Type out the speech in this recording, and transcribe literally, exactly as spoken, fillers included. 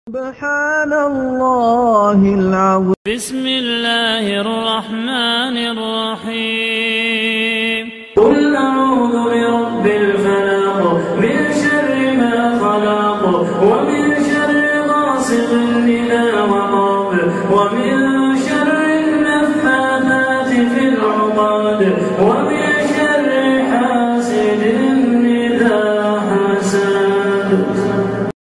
سبحان الله العظيم. بسم الله الرحمن الرحيم. قل أعوذ برب الفلق من شر ما خلق ومن شر غاسق إذا وقب ومن شر النفاثات في العقد ومن